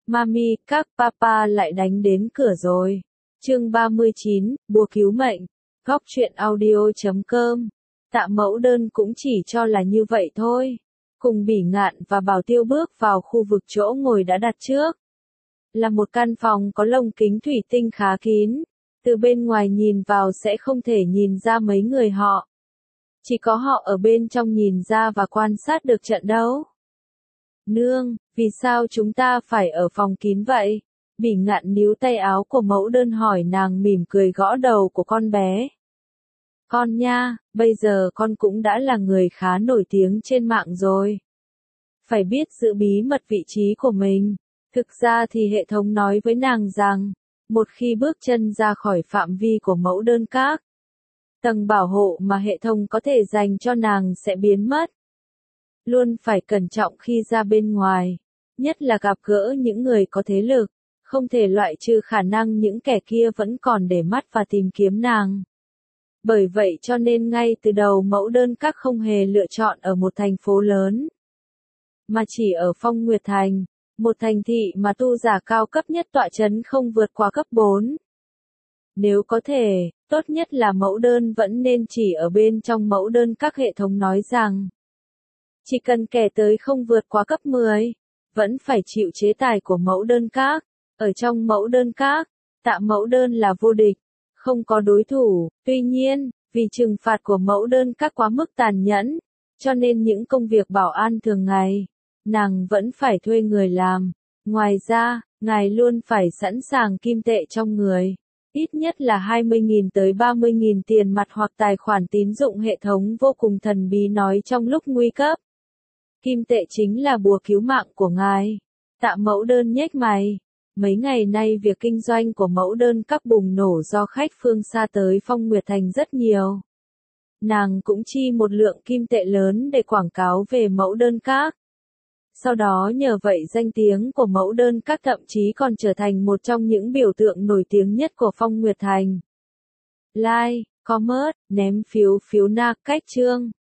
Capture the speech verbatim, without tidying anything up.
Mami, các papa lại đánh đến cửa rồi. Chương ba mươi chín, bùa cứu mệnh. Góc truyện audio chấm com. Tạ Mẫu Đơn cũng chỉ cho là như vậy thôi. Cùng Bỉ Ngạn và Bảo Tiêu bước vào khu vực chỗ ngồi đã đặt trước. Là một căn phòng có lồng kính thủy tinh khá kín. Từ bên ngoài nhìn vào sẽ không thể nhìn ra mấy người họ. Chỉ có họ ở bên trong nhìn ra và quan sát được trận đấu. Nương, vì sao chúng ta phải ở phòng kín vậy? Bỉ Ngạn níu tay áo của Mẫu Đơn hỏi, nàng mỉm cười gõ đầu của con bé. Con nha, bây giờ con cũng đã là người khá nổi tiếng trên mạng rồi. Phải biết giữ bí mật vị trí của mình. Thực ra thì hệ thống nói với nàng rằng, một khi bước chân ra khỏi phạm vi của Mẫu Đơn Các, tầng bảo hộ mà hệ thống có thể dành cho nàng sẽ biến mất. Luôn phải cẩn trọng khi ra bên ngoài, nhất là gặp gỡ những người có thế lực, không thể loại trừ khả năng những kẻ kia vẫn còn để mắt và tìm kiếm nàng. Bởi vậy cho nên ngay từ đầu Mẫu Đơn Các không hề lựa chọn ở một thành phố lớn, mà chỉ ở Phong Nguyệt Thành, một thành thị mà tu giả cao cấp nhất tọa chấn không vượt qua cấp bốn. Nếu có thể, tốt nhất là Mẫu Đơn vẫn nên chỉ ở bên trong Mẫu Đơn Các. Hệ thống nói rằng, chỉ cần kẻ tới không vượt quá cấp mười, vẫn phải chịu chế tài của Mẫu Đơn Các. Ở trong Mẫu Đơn Các, Tạ Mẫu Đơn là vô địch, không có đối thủ. Tuy nhiên, vì trừng phạt của Mẫu Đơn Các quá mức tàn nhẫn, cho nên những công việc bảo an thường ngày, nàng vẫn phải thuê người làm. Ngoài ra, ngài luôn phải sẵn sàng kim tệ trong người. Ít nhất là hai mươi nghìn tới ba mươi nghìn tiền mặt hoặc tài khoản tín dụng. Hệ thống vô cùng thần bí nói trong lúc nguy cấp. Kim tệ chính là bùa cứu mạng của ngài. Tạ Mẫu Đơn nhếch mày. Mấy ngày nay việc kinh doanh của Mẫu Đơn Các bùng nổ do khách phương xa tới Phong Nguyệt Thành rất nhiều. Nàng cũng chi một lượng kim tệ lớn để quảng cáo về Mẫu Đơn Các. Sau đó nhờ vậy danh tiếng của Mẫu Đơn Các thậm chí còn trở thành một trong những biểu tượng nổi tiếng nhất của Phong Nguyệt Thành. Like, comment, ném phiếu phiếu na cách chương.